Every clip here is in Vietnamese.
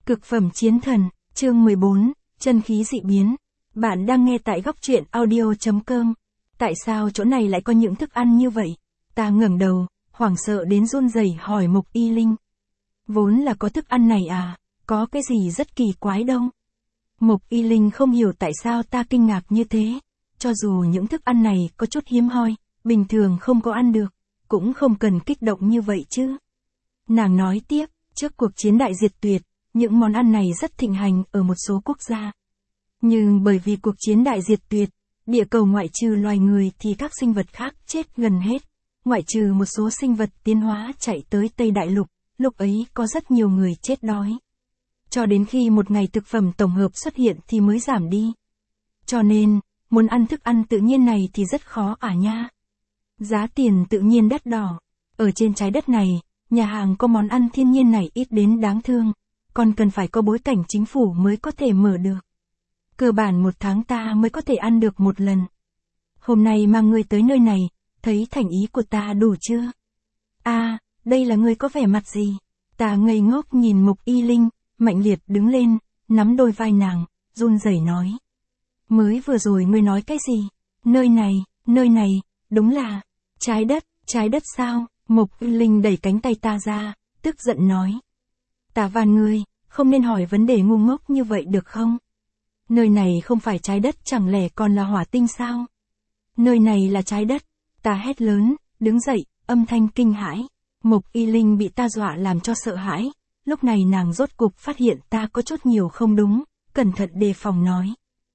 Cực phẩm chiến thần, chương 14, chân khí dị biến. Bạn đang nghe tại góc truyện audio.com. Tại sao chỗ này lại có những thức ăn như vậy? Ta ngẩng đầu, hoảng sợ đến run rẩy hỏi Mục Y Linh. Vốn là có thức ăn này à, có cái gì rất kỳ quái đâu. Mục Y Linh không hiểu tại sao ta kinh ngạc như thế. Cho dù những thức ăn này có chút hiếm hoi, bình thường không có ăn được, cũng không cần kích động như vậy chứ. Nàng nói tiếp, trước cuộc chiến đại diệt tuyệt, những món ăn này rất thịnh hành ở một số quốc gia. Nhưng bởi vì cuộc chiến đại diệt tuyệt, địa cầu ngoại trừ loài người thì các sinh vật khác chết gần hết. Ngoại trừ một số sinh vật tiến hóa chạy tới Tây Đại Lục, lúc ấy có rất nhiều người chết đói. Cho đến khi một ngày thực phẩm tổng hợp xuất hiện thì mới giảm đi. Cho nên, muốn ăn thức ăn tự nhiên này thì rất khó à nha. Giá tiền tự nhiên đắt đỏ. Ở trên trái đất này, nhà hàng có món ăn thiên nhiên này ít đến đáng thương. Còn cần phải có bối cảnh chính phủ mới có thể mở được. Cơ bản một tháng ta mới có thể ăn được một lần. Hôm nay mang ngươi tới nơi này, thấy thành ý của ta đủ chưa? À, đây là ngươi có vẻ mặt gì? Ta ngây ngốc nhìn Mục Y Linh, mạnh liệt đứng lên, nắm đôi vai nàng, run rẩy nói. Mới vừa rồi ngươi nói cái gì? Nơi này, đúng là, trái đất sao? Mục Y Linh đẩy cánh tay ta ra, tức giận nói. Ta van ngươi, không nên hỏi vấn đề ngu ngốc như vậy được không? Nơi này không phải trái đất chẳng lẽ còn là hỏa tinh sao? Nơi này là trái đất, ta hét lớn, đứng dậy, âm thanh kinh hãi. Mục Y Linh bị ta dọa làm cho sợ hãi, lúc này nàng rốt cục phát hiện ta có chút nhiều không đúng, cẩn thận đề phòng nói.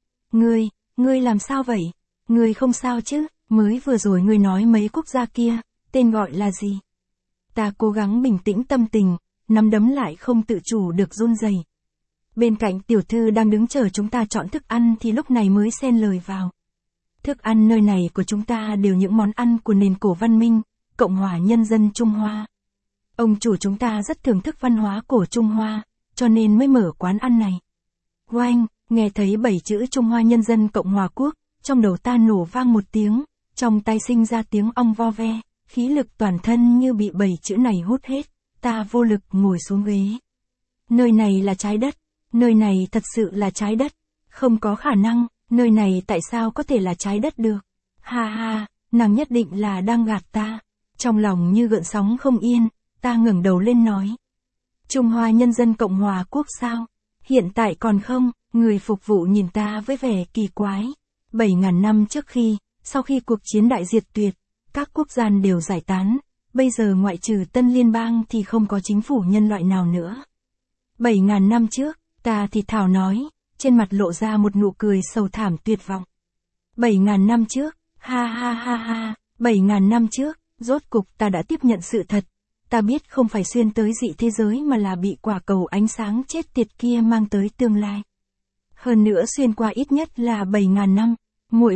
Ngươi làm sao vậy? Ngươi không sao chứ, mới vừa rồi ngươi nói mấy quốc gia kia, tên gọi là gì? Ta cố gắng bình tĩnh tâm tình, nắm đấm lại không tự chủ được run rẩy. Bên cạnh tiểu thư đang đứng chờ chúng ta chọn thức ăn thì lúc này mới xen lời vào. Thức ăn nơi này của chúng ta đều những món ăn của nền cổ văn minh, Cộng hòa Nhân dân Trung Hoa. Ông chủ chúng ta rất thưởng thức văn hóa cổ Trung Hoa, cho nên mới mở quán ăn này. Oanh, nghe thấy 7 chữ Trung Hoa Nhân dân Cộng hòa Quốc, trong đầu ta nổ vang một tiếng, trong tay sinh ra tiếng ong vo ve, khí lực toàn thân như bị 7 chữ này hút hết, ta vô lực ngồi xuống ghế. Nơi này là trái đất, nơi này thật sự là trái đất, không có khả năng, nơi này tại sao có thể là trái đất được? Ha ha, nàng nhất định là đang gạt ta. Trong lòng như gợn sóng không yên, ta ngẩng đầu lên nói. Trung Hoa Nhân dân Cộng hòa Quốc sao? Hiện tại còn không? Người phục vụ nhìn ta với vẻ kỳ quái. 7.000 năm trước khi, sau khi cuộc chiến đại diệt tuyệt, các quốc gia đều giải tán, bây giờ ngoại trừ Tân Liên bang thì không có chính phủ nhân loại nào nữa. 7.000 năm trước, ta thì thào nói, trên mặt lộ ra một nụ cười sầu thảm tuyệt vọng. 7.000 năm trước, ha ha ha ha, 7.000 năm trước, rốt cục ta đã tiếp nhận sự thật. Ta biết không phải xuyên tới dị thế giới mà là bị quả cầu ánh sáng chết tiệt kia mang tới tương lai. Hơn nữa xuyên qua ít nhất là 7.000 năm. Muội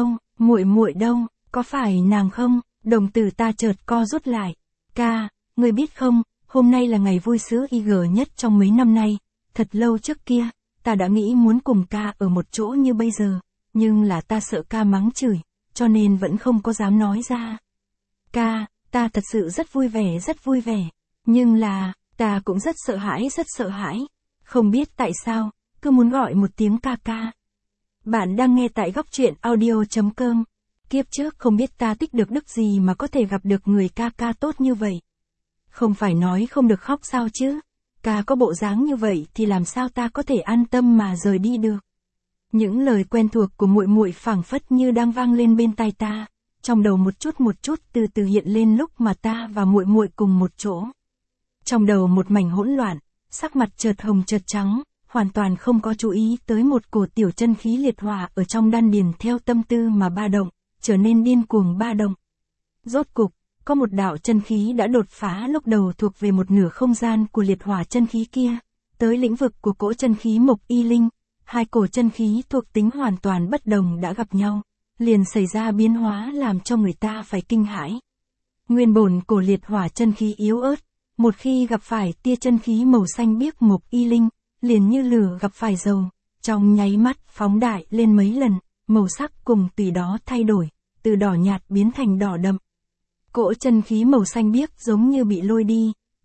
muội đâu, có phải nàng không? Đồng tử ta chợt co rút lại. Ca, ngươi biết không, hôm nay là ngày vui sướng IG nhất trong mấy năm nay. Thật lâu trước kia, ta đã nghĩ muốn cùng ca ở một chỗ như bây giờ, nhưng là ta sợ ca mắng chửi, cho nên vẫn không có dám nói ra. Ca, ta thật sự rất vui vẻ, nhưng là, ta cũng rất sợ hãi, không biết tại sao, cứ muốn gọi một tiếng ca ca. Bạn đang nghe tại góc truyện audio.com. Kiếp trước không biết ta tích được đức gì mà có thể gặp được người ca ca tốt như vậy. Không phải nói không được khóc sao chứ? Ca có bộ dáng như vậy thì làm sao ta có thể an tâm mà rời đi được? Những lời quen thuộc của muội muội phảng phất như đang vang lên bên tai ta, trong đầu một chút từ từ hiện lên lúc mà ta và muội muội cùng một chỗ. Trong đầu một mảnh hỗn loạn, sắc mặt chợt hồng chợt trắng, hoàn toàn không có chú ý tới một cổ tiểu chân khí liệt hỏa ở trong đan điền theo tâm tư mà ba động, trở nên điên cuồng ba động. Rốt cục, có một đạo chân khí đã đột phá lúc đầu thuộc về một nửa không gian của liệt hỏa chân khí kia, tới lĩnh vực của cỗ chân khí Mục Y Linh, hai cổ chân khí thuộc tính hoàn toàn bất đồng đã gặp nhau, liền xảy ra biến hóa làm cho người ta phải kinh hãi. Nguyên bổn cổ liệt hỏa chân khí yếu ớt, một khi gặp phải tia chân khí màu xanh biếc Mục Y Linh, liền như lửa gặp phải dầu, trong nháy mắt phóng đại lên mấy lần, màu sắc cùng tùy đó thay đổi, từ đỏ nhạt biến thành đỏ đậm. Cỗ chân khí màu xanh biếc giống như bị lôi đi,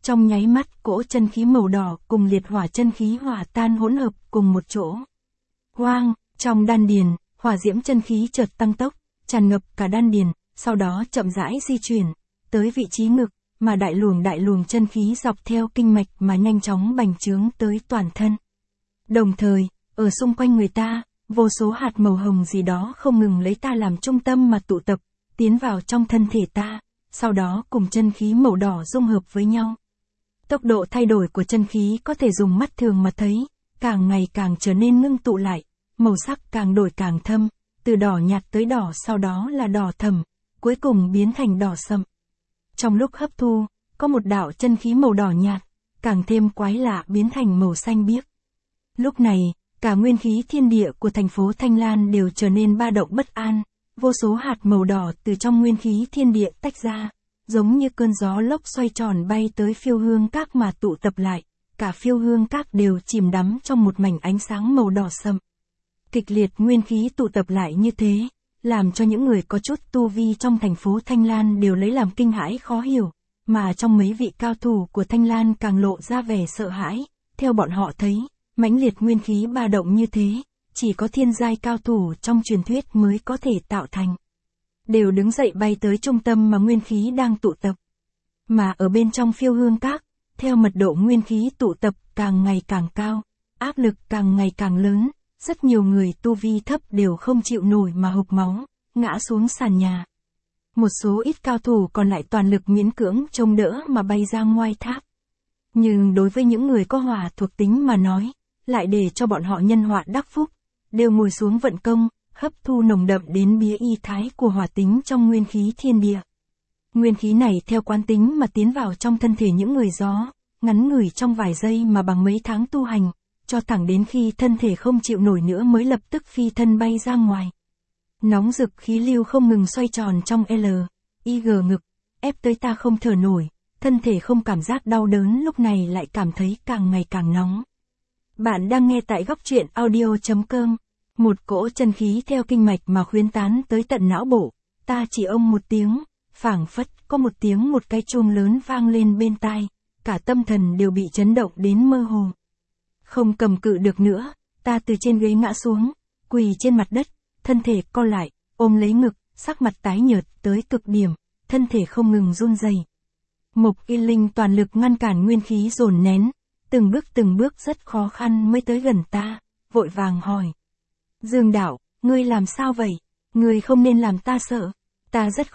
Trong nháy mắt cỗ chân khí màu đỏ cùng liệt hỏa chân khí hòa tan hỗn hợp cùng một chỗ. Hoang, trong đan điền, hỏa diễm chân khí chợt tăng tốc, tràn ngập cả đan điền, sau đó chậm rãi di chuyển tới vị trí ngực, mà đại luồng chân khí dọc theo kinh mạch mà nhanh chóng bành trướng tới toàn thân. Đồng thời, ở xung quanh người ta, vô số hạt màu hồng gì đó không ngừng lấy ta làm trung tâm mà tụ tập, tiến vào trong thân thể ta, sau đó cùng chân khí màu đỏ dung hợp với nhau. Tốc độ thay đổi của chân khí có thể dùng mắt thường mà thấy, càng ngày càng trở nên ngưng tụ lại, màu sắc càng đổi càng thâm, từ đỏ nhạt tới đỏ sau đó là đỏ thẫm, cuối cùng biến thành đỏ sậm. Trong lúc hấp thu, có một đạo chân khí màu đỏ nhạt, càng thêm quái lạ biến thành màu xanh biếc. Lúc này, cả nguyên khí thiên địa của thành phố Thanh Lan đều trở nên ba động bất an, vô số hạt màu đỏ từ trong nguyên khí thiên địa tách ra, giống như cơn gió lốc xoay tròn bay tới phiêu hương các mà tụ tập lại, cả phiêu hương các đều chìm đắm trong một mảnh ánh sáng màu đỏ sậm. Kịch liệt nguyên khí tụ tập lại như thế, làm cho những người có chút tu vi trong thành phố Thanh Lan đều lấy làm kinh hãi khó hiểu, mà trong mấy vị cao thủ của Thanh Lan càng lộ ra vẻ sợ hãi, theo bọn họ thấy, mãnh liệt nguyên khí ba động như thế, chỉ có thiên giai cao thủ trong truyền thuyết mới có thể tạo thành. Đều đứng dậy bay tới trung tâm mà nguyên khí đang tụ tập. Mà ở bên trong phiêu hương các, theo mật độ nguyên khí tụ tập càng ngày càng cao, áp lực càng ngày càng lớn, rất nhiều người tu vi thấp đều không chịu nổi mà hộc máu, ngã xuống sàn nhà. Một số ít cao thủ còn lại toàn lực miễn cưỡng chống đỡ mà bay ra ngoài tháp. Nhưng đối với những người có hỏa thuộc tính mà nói, lại để cho bọn họ nhân họa đắc phúc, đều ngồi xuống vận công, hấp thu nồng đậm đến bía y thái của hỏa tính trong nguyên khí thiên địa. Nguyên khí này theo quán tính mà tiến vào trong thân thể những người gió, ngắn ngủi trong vài giây mà bằng mấy tháng tu hành, cho thẳng đến khi thân thể không chịu nổi nữa mới lập tức phi thân bay ra ngoài. Nóng rực khí lưu không ngừng xoay tròn trong L.I.G ngực, ép tới ta không thở nổi, thân thể không cảm giác đau đớn lúc này lại cảm thấy càng ngày càng nóng. Bạn đang nghe tại góc truyện audio.com. Một cỗ chân khí theo kinh mạch mà khuyến tán tới tận não bộ, ta chỉ ông một tiếng, phảng phất có một tiếng một cái chuông lớn vang lên bên tai, cả tâm thần đều bị chấn động đến mơ hồ. Không cầm cự được nữa, ta từ trên ghế ngã xuống, quỳ trên mặt đất, thân thể co lại, ôm lấy ngực, sắc mặt tái nhợt tới cực điểm, thân thể không ngừng run rẩy. Mộc Y Linh toàn lực ngăn cản nguyên khí dồn nén, từng bước rất khó khăn mới tới gần ta, vội vàng hỏi. Dương đạo, ngươi làm sao vậy? Ngươi không nên làm ta sợ. Ta rất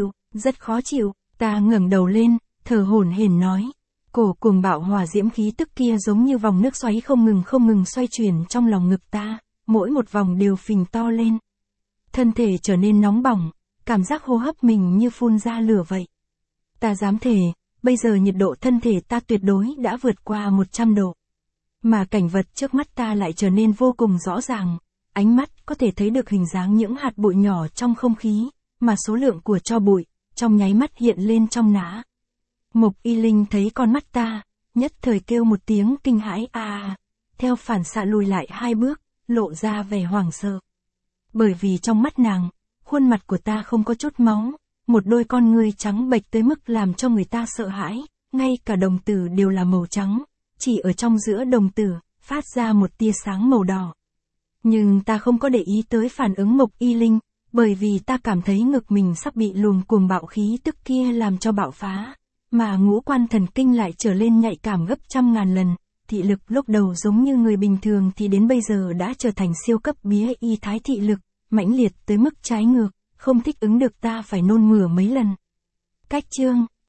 khó chịu, ta ngẩng đầu lên, thở hổn hển nói. Cổ cuồng bạo hỏa diễm khí tức kia giống như vòng nước xoáy không ngừng xoay chuyển trong lòng ngực ta, mỗi một vòng đều phình to lên. Thân thể trở nên nóng bỏng, cảm giác hô hấp mình như phun ra lửa vậy. Ta dám thề, bây giờ nhiệt độ thân thể ta tuyệt đối đã vượt qua 100 độ. Mà cảnh vật trước mắt ta lại trở nên vô cùng rõ ràng, ánh mắt có thể thấy được hình dáng những hạt bụi nhỏ trong không khí, mà số lượng của tro bụi, trong nháy mắt hiện lên trong nã. Mộc Y Linh thấy con mắt ta, nhất thời kêu một tiếng kinh hãi theo phản xạ lùi lại 2 bước, lộ ra vẻ hoảng sợ. Bởi vì trong mắt nàng, khuôn mặt của ta không có chút máu, một đôi con ngươi trắng bệch tới mức làm cho người ta sợ hãi, ngay cả đồng tử đều là màu trắng, chỉ ở trong giữa đồng tử, phát ra một tia sáng màu đỏ. Nhưng ta không có để ý tới phản ứng Mộc Y Linh, bởi vì ta cảm thấy ngực mình sắp bị luồng cuồng bạo khí tức kia làm cho bạo phá, mà ngũ quan thần kinh lại trở lên nhạy cảm gấp trăm ngàn lần, thị lực lúc đầu giống như người bình thường thì đến bây giờ đã trở thành siêu cấp bía y thái thị lực, mãnh liệt tới mức trái ngược, không thích ứng được ta phải nôn mửa mấy lần. Cách chương